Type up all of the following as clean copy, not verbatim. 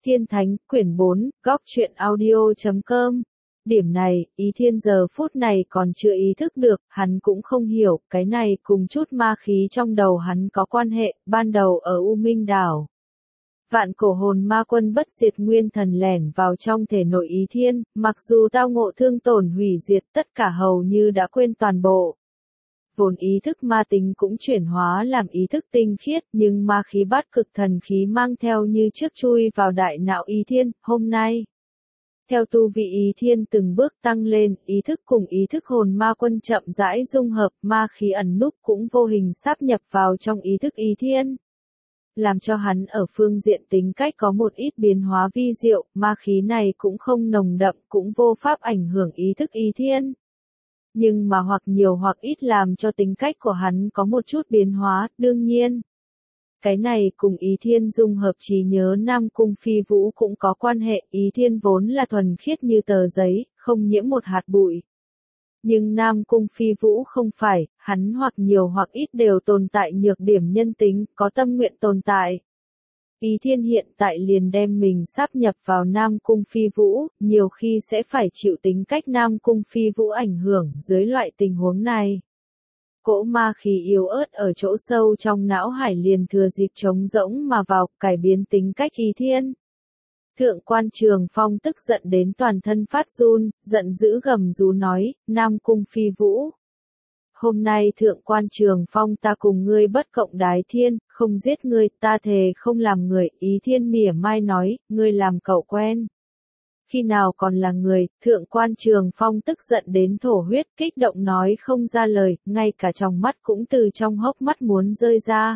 Thiên Thánh, quyển 4, góc truyện audio.com. Điểm này, Ý Thiên giờ phút này còn chưa ý thức được, hắn cũng không hiểu, cái này cùng chút ma khí trong đầu hắn có quan hệ, ban đầu ở U Minh Đảo. Vạn cổ hồn ma quân bất diệt nguyên thần lẻn vào trong thể nội Ý Thiên, mặc dù tao ngộ thương tổn hủy diệt tất cả hầu như đã quên toàn bộ. Vốn ý thức ma tính cũng chuyển hóa làm ý thức tinh khiết, nhưng ma khí bát cực thần khí mang theo như trước chui vào đại não Ý Thiên, hôm nay. Theo tu vị Ý Thiên từng bước tăng lên, ý thức cùng ý thức hồn ma quân chậm rãi dung hợp, ma khí ẩn núp cũng vô hình sáp nhập vào trong ý thức Ý Thiên. Làm cho hắn ở phương diện tính cách có một ít biến hóa vi diệu, ma khí này cũng không nồng đậm, cũng vô pháp ảnh hưởng ý thức Ý Thiên. Nhưng mà hoặc nhiều hoặc ít làm cho tính cách của hắn có một chút biến hóa, đương nhiên. Cái này cùng Ý Thiên dung hợp trí nhớ Nam Cung Phi Vũ cũng có quan hệ, Ý Thiên vốn là thuần khiết như tờ giấy, không nhiễm một hạt bụi. Nhưng Nam Cung Phi Vũ không phải, hắn hoặc nhiều hoặc ít đều tồn tại nhược điểm nhân tính, có tâm nguyện tồn tại. Ý Thiên hiện tại liền đem mình sáp nhập vào Nam Cung Phi Vũ, nhiều khi sẽ phải chịu tính cách Nam Cung Phi Vũ ảnh hưởng dưới loại tình huống này. Cỗ ma khí yếu ớt ở chỗ sâu trong não hải liền thừa dịp trống rỗng mà vào, cải biến tính cách Ý Thiên. Thượng quan Trường Phong tức giận đến toàn thân phát run, giận dữ gầm rú nói, Nam Cung Phi Vũ. Hôm nay Thượng quan Trường Phong ta cùng ngươi bất cộng đái thiên, không giết ngươi, ta thề không làm người, Ý Thiên mỉa mai nói, ngươi làm cậu quen. Khi nào còn là người, Thượng quan Trường Phong tức giận đến thổ huyết, kích động nói không ra lời, ngay cả trong mắt cũng từ trong hốc mắt muốn rơi ra.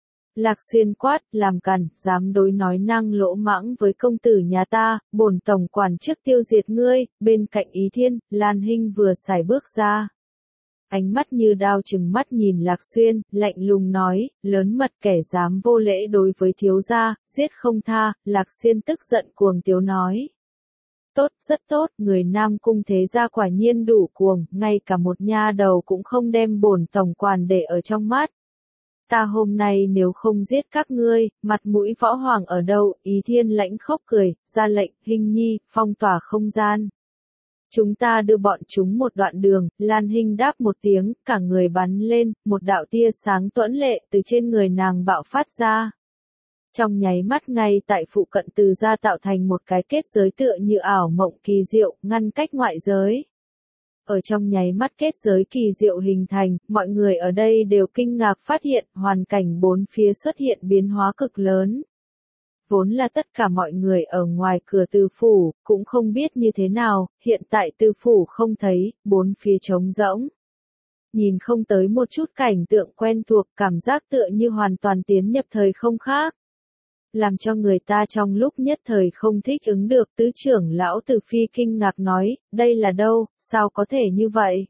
Lạc Xuyên quát, làm càn, dám đối nói năng lỗ mãng với công tử nhà ta, bổn tổng quản trước tiêu diệt ngươi, bên cạnh Ý Thiên, Lan Hinh vừa sải bước ra. Ánh mắt như đao trừng mắt nhìn Lạc Xuyên, lạnh lùng nói, lớn mật kẻ dám vô lễ đối với thiếu gia, giết không tha, Lạc Xuyên tức giận cuồng tiếu nói. Tốt, rất tốt, người Nam Cung thế gia quả nhiên đủ cuồng, ngay cả một nha đầu cũng không đem bổn tổng quản để ở trong mắt. Ta hôm nay nếu không giết các ngươi, mặt mũi võ hoàng ở đâu, Ý Thiên lãnh khóc cười, ra lệnh, Hinh Nhi, phong tỏa không gian. Chúng ta đưa bọn chúng một đoạn đường, Lan Hinh đáp một tiếng, cả người bắn lên, một đạo tia sáng tuẫn lệ từ trên người nàng bạo phát ra. Trong nháy mắt ngay tại phụ cận từ ra tạo thành một cái kết giới tựa như ảo mộng kỳ diệu, ngăn cách ngoại giới. Ở trong nháy mắt kết giới kỳ diệu hình thành, mọi người ở đây đều kinh ngạc phát hiện hoàn cảnh bốn phía xuất hiện biến hóa cực lớn. Vốn là tất cả mọi người ở ngoài cửa Tư phủ, cũng không biết như thế nào, hiện tại Tư phủ không thấy, bốn phía trống rỗng. Nhìn không tới một chút cảnh tượng quen thuộc, cảm giác tựa như hoàn toàn tiến nhập thời không khác. Làm cho người ta trong lúc nhất thời không thích ứng được, tứ trưởng lão Từ Phi kinh ngạc nói, đây là đâu, sao có thể như vậy?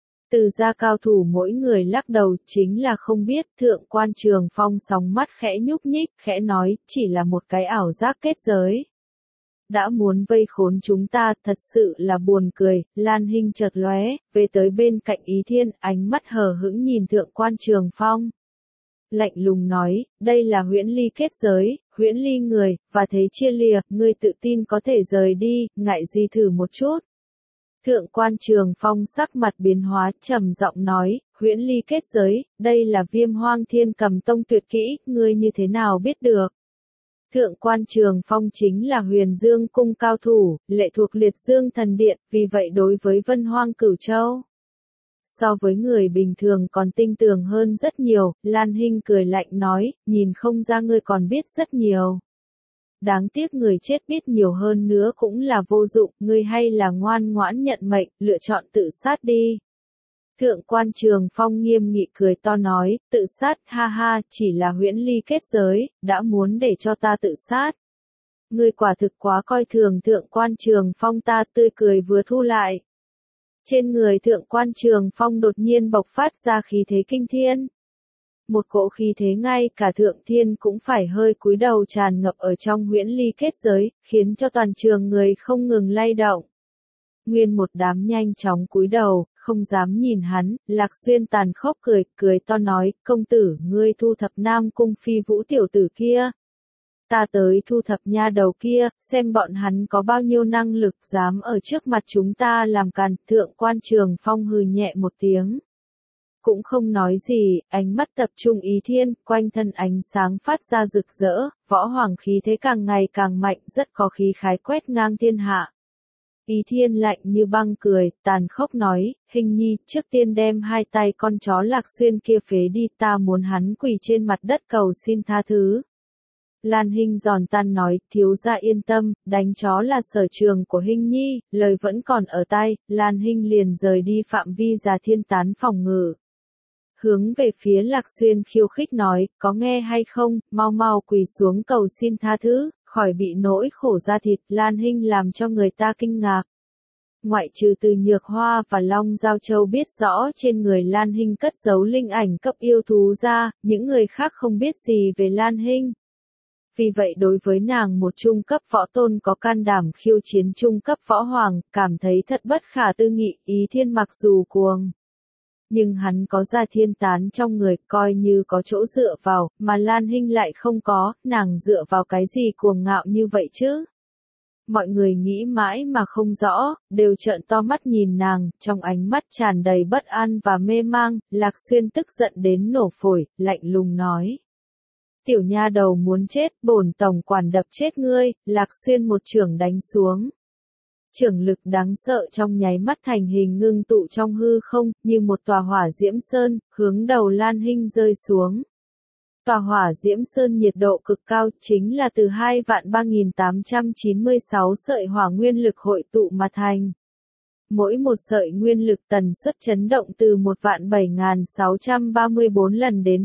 Từ gia cao thủ mỗi người lắc đầu, chính là không biết, Thượng quan Trường Phong sóng mắt khẽ nhúc nhích, khẽ nói, chỉ là một cái ảo giác kết giới. Đã muốn vây khốn chúng ta, thật sự là buồn cười, Lan Hinh chợt lóe, về tới bên cạnh Ý Thiên, ánh mắt hờ hững nhìn Thượng quan Trường Phong. Lạnh lùng nói, đây là huyễn ly kết giới, huyễn ly người, và thế chia lìa, ngươi tự tin có thể rời đi, ngại gì thử một chút. Thượng quan Trường Phong sắc mặt biến hóa, trầm giọng nói, huyễn ly kết giới, đây là Viêm Hoang Thiên Cầm Tông tuyệt kỹ, ngươi như thế nào biết được. Thượng quan Trường Phong chính là Huyền Dương Cung cao thủ, lệ thuộc Liệt Dương Thần Điện, vì vậy đối với Vân Hoang Cửu Châu. So với người bình thường còn tinh tường hơn rất nhiều, Lan Hinh cười lạnh nói, nhìn không ra ngươi còn biết rất nhiều. Đáng tiếc người chết biết nhiều hơn nữa cũng là vô dụng, ngươi hay là ngoan ngoãn nhận mệnh, lựa chọn tự sát đi. Thượng quan Trường Phong nghiêm nghị cười to nói, tự sát, ha ha, chỉ là huyễn ly kết giới, đã muốn để cho ta tự sát. Ngươi quả thực quá coi thường Thượng quan Trường Phong, ta tươi cười vừa thu lại. Trên người Thượng quan Trường Phong đột nhiên bộc phát ra khí thế kinh thiên. Một cỗ khí thế ngay cả Thượng Thiên cũng phải hơi cúi đầu tràn ngập ở trong huyễn ly kết giới, khiến cho toàn trường người không ngừng lay động. Nguyên một đám nhanh chóng cúi đầu, không dám nhìn hắn, Lạc Xuyên tàn khốc cười to nói, công tử, ngươi thu thập Nam Cung Phi Vũ tiểu tử kia. Ta tới thu thập nha đầu kia, xem bọn hắn có bao nhiêu năng lực dám ở trước mặt chúng ta làm càn. Thượng quan Trường Phong hừ nhẹ một tiếng. Cũng không nói gì, ánh mắt tập trung Ý Thiên, quanh thân ánh sáng phát ra rực rỡ, võ hoàng khí thế càng ngày càng mạnh, rất có khí khái quét ngang thiên hạ. Ý Thiên lạnh như băng cười, tàn khốc nói, Hình nhi, trước tiên đem hai tay con chó Lạc Xuyên kia phế đi, ta muốn hắn quỳ trên mặt đất cầu xin tha thứ. Lan Hinh giòn tan nói, thiếu gia yên tâm, đánh chó là sở trường của Hinh nhi, lời vẫn còn ở tai, Lan Hinh liền rời đi phạm vi Già Thiên Tán phòng ngự. Hướng về phía Lạc Xuyên khiêu khích nói, có nghe hay không, mau mau quỳ xuống cầu xin tha thứ, khỏi bị nỗi khổ da thịt. Lan Hinh làm cho người ta kinh ngạc. Ngoại trừ Từ Nhược Hoa và Long Giao Châu biết rõ trên người Lan Hinh cất giấu linh ảnh cấp yêu thú ra, những người khác không biết gì về Lan Hinh. Vì vậy đối với nàng một trung cấp võ tôn có can đảm khiêu chiến trung cấp võ hoàng, cảm thấy thật bất khả tư nghị. Ý Thiên mặc dù cuồng, nhưng hắn có Già Thiên Tán trong người, coi như có chỗ dựa vào, mà Lan Hinh lại không có, nàng dựa vào cái gì cuồng ngạo như vậy chứ? Mọi người nghĩ mãi mà không rõ, đều trợn to mắt nhìn nàng, trong ánh mắt tràn đầy bất an và mê mang. Lạc Xuyên tức giận đến nổ phổi, lạnh lùng nói. Tiểu nha đầu muốn chết, bổn tổng quản đập chết ngươi. Lạc Xuyên một chưởng đánh xuống. Chưởng lực đáng sợ trong nháy mắt thành hình ngưng tụ trong hư không, như một tòa hỏa diễm sơn, hướng đầu Lan Hinh rơi xuống. Tòa hỏa diễm sơn nhiệt độ cực cao, chính là từ 2.3896 sợi hỏa nguyên lực hội tụ mà thành. Mỗi một sợi nguyên lực tần suất chấn động từ 1.007.634 lần đến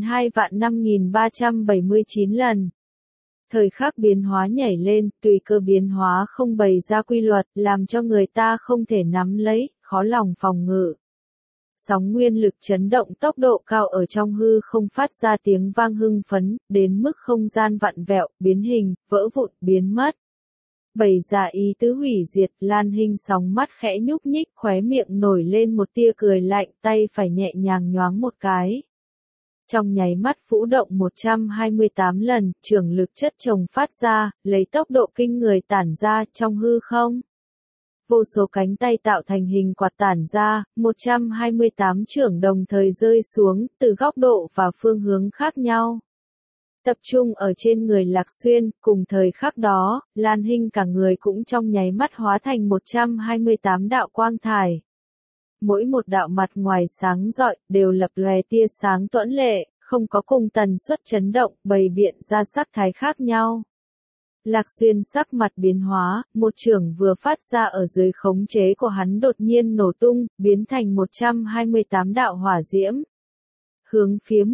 2.005.379 lần. Thời khắc biến hóa nhảy lên, tùy cơ biến hóa không bày ra quy luật, làm cho người ta không thể nắm lấy, khó lòng phòng ngự. Sóng nguyên lực chấn động tốc độ cao ở trong hư không phát ra tiếng vang hưng phấn, đến mức không gian vặn vẹo, biến hình, vỡ vụn, biến mất. Bày ra ý tứ hủy diệt. Lan Hinh sóng mắt khẽ nhúc nhích, khóe miệng nổi lên một tia cười lạnh, tay phải nhẹ nhàng nhoáng một cái. Trong nháy mắt phũ động 128 lần, chưởng lực chất chồng phát ra, lấy tốc độ kinh người tản ra trong hư không. Vô số cánh tay tạo thành hình quạt tản ra, 128 chưởng đồng thời rơi xuống, từ góc độ và phương hướng khác nhau. Tập trung ở trên người Lạc Xuyên, cùng thời khắc đó, Lan Hinh cả người cũng trong nháy mắt hóa thành 128 đạo quang thải. Mỗi một đạo mặt ngoài sáng rọi, đều lập lòe tia sáng tuẫn lệ, không có cùng tần suất chấn động, bày biện ra sắc thái khác nhau. Lạc Xuyên sắc mặt biến hóa, một chưởng vừa phát ra ở dưới khống chế của hắn đột nhiên nổ tung, biến thành 128 đạo hỏa diễm. Hướng phía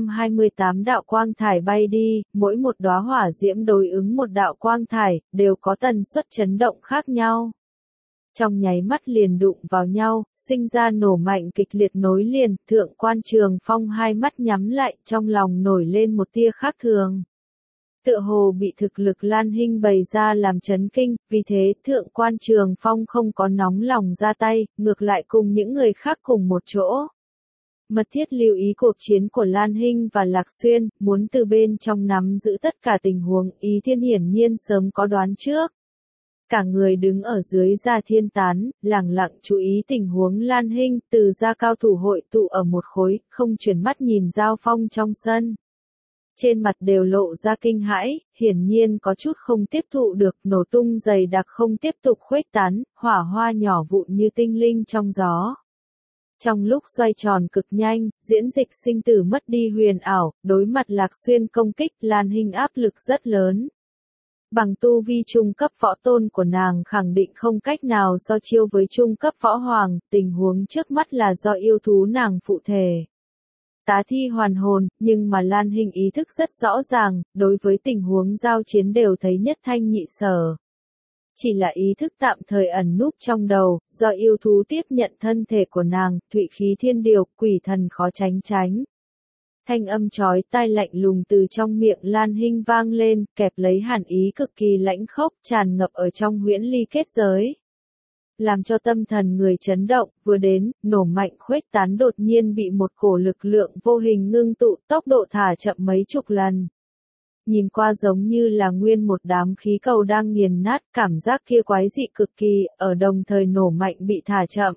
128 đạo quang thải bay đi, mỗi một đóa hỏa diễm đối ứng một đạo quang thải, đều có tần suất chấn động khác nhau. Trong nháy mắt liền đụng vào nhau, sinh ra nổ mạnh kịch liệt nối liền. Thượng quan Trường Phong hai mắt nhắm lại, trong lòng nổi lên một tia khác thường. Tựa hồ bị thực lực Lan Hinh bày ra làm chấn kinh, vì thế Thượng quan Trường Phong không có nóng lòng ra tay, ngược lại cùng những người khác cùng một chỗ. Mật thiết lưu ý cuộc chiến của Lan Hinh và Lạc Xuyên, muốn từ bên trong nắm giữ tất cả tình huống. Ý Thiên hiển nhiên sớm có đoán trước. Cả người đứng ở dưới Già Thiên Tán, lẳng lặng chú ý tình huống Lan Hinh, từ gia cao thủ hội tụ ở một khối, không chuyển mắt nhìn giao phong trong sân. Trên mặt đều lộ ra kinh hãi, hiển nhiên có chút không tiếp thụ được, nổ tung dày đặc không tiếp tục khuếch tán, hỏa hoa nhỏ vụn như tinh linh trong gió. Trong lúc xoay tròn cực nhanh, diễn dịch sinh tử mất đi huyền ảo, đối mặt Lạc Xuyên công kích, Lan Hinh áp lực rất lớn. Bằng tu vi trung cấp võ tôn của nàng khẳng định không cách nào so chiêu với trung cấp võ hoàng, tình huống trước mắt là do yêu thú nàng phụ thể. Tá thi hoàn hồn, nhưng mà Lan Hinh ý thức rất rõ ràng, đối với tình huống giao chiến đều thấy nhất thanh nhị sở. Chỉ là ý thức tạm thời ẩn núp trong đầu, do yêu thú tiếp nhận thân thể của nàng, thụy khí thiên điều, quỷ thần khó tránh tránh. Thanh âm chói tai lạnh lùng từ trong miệng Lan Hinh vang lên, kẹp lấy hàn ý cực kỳ lãnh khốc, tràn ngập ở trong huyễn ly kết giới. Làm cho tâm thần người chấn động, vừa đến, nổ mạnh khuếch tán đột nhiên bị một cổ lực lượng vô hình ngưng tụ, tốc độ thả chậm mấy chục lần. nhìn qua giống như là nguyên một đám khí cầu đang nghiền nát, cảm giác kia quái dị cực kỳ, ở đồng thời nổ mạnh bị thả chậm.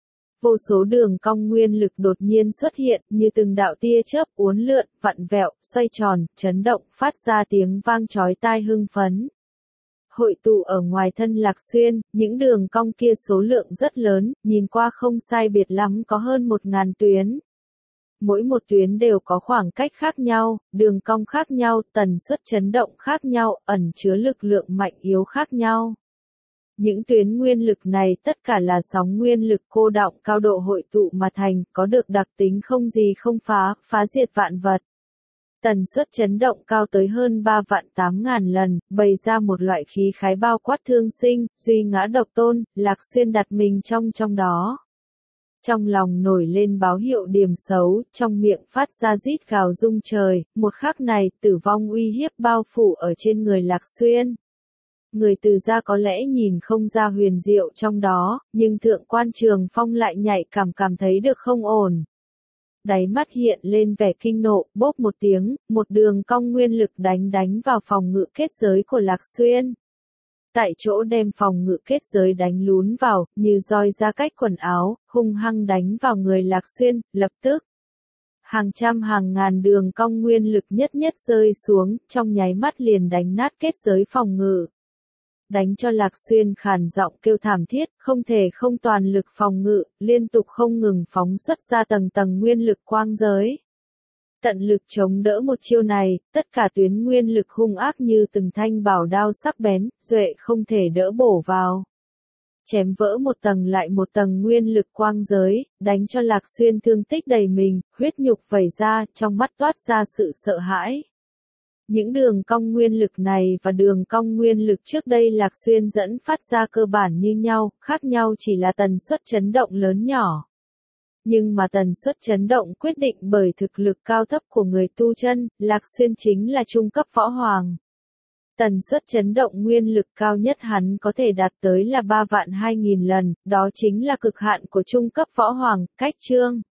Vô số đường cong nguyên lực đột nhiên xuất hiện, như từng đạo tia chớp uốn lượn, vặn vẹo, xoay tròn, chấn động, phát ra tiếng vang chói tai hưng phấn. Hội tụ ở ngoài thân Lạc Xuyên, những đường cong kia số lượng rất lớn, nhìn qua không sai biệt lắm có hơn 1000 tuyến. Mỗi một tuyến đều có khoảng cách khác nhau, đường cong khác nhau, tần suất chấn động khác nhau, ẩn chứa lực lượng mạnh yếu khác nhau. Những tuyến nguyên lực này tất cả là sóng nguyên lực cô đọng cao độ hội tụ mà thành, có được đặc tính không gì không phá, phá diệt vạn vật. Tần suất chấn động cao tới hơn 3.800.000 lần, bày ra một loại khí khái bao quát thương sinh, duy ngã độc tôn, Lạc Xuyên đặt mình trong đó. Trong lòng nổi lên báo hiệu điểm xấu, trong miệng phát ra rít gào rung trời, một khắc này, tử vong uy hiếp bao phủ ở trên người Lạc Xuyên. Người từ gia có lẽ nhìn không ra huyền diệu trong đó, nhưng thượng quan Trường Phong lại nhạy cảm thấy được không ổn. Đáy mắt hiện lên vẻ kinh nộ, bốp một tiếng, một đường cong nguyên lực đánh vào phòng ngự kết giới của Lạc Xuyên. Tại chỗ đem phòng ngự kết giới đánh lún vào, như roi ra cách quần áo, hung hăng đánh vào người Lạc Xuyên, lập tức. Hàng trăm hàng ngàn đường cong nguyên lực nhất rơi xuống, trong nháy mắt liền đánh nát kết giới phòng ngự. Đánh cho Lạc Xuyên khàn giọng kêu thảm thiết, không thể không toàn lực phòng ngự, liên tục không ngừng phóng xuất ra tầng nguyên lực quang giới. Tận lực chống đỡ một chiêu này, tất cả tuyến nguyên lực hung ác như từng thanh bảo đao sắc bén, duệ không thể đỡ bổ vào. Chém vỡ một tầng lại một tầng nguyên lực quang giới, đánh cho Lạc Xuyên thương tích đầy mình, huyết nhục vẩy ra, trong mắt toát ra sự sợ hãi. Những đường cong nguyên lực này và đường cong nguyên lực trước đây Lạc Xuyên dẫn phát ra cơ bản như nhau, khác nhau chỉ là tần suất chấn động lớn nhỏ. Nhưng mà tần suất chấn động quyết định bởi thực lực cao thấp của người tu chân, Lạc Xuyên chính là trung cấp võ hoàng. Tần suất chấn động nguyên lực cao nhất hắn có thể đạt tới là 3.200.000 lần, đó chính là cực hạn của trung cấp võ hoàng, cách chương.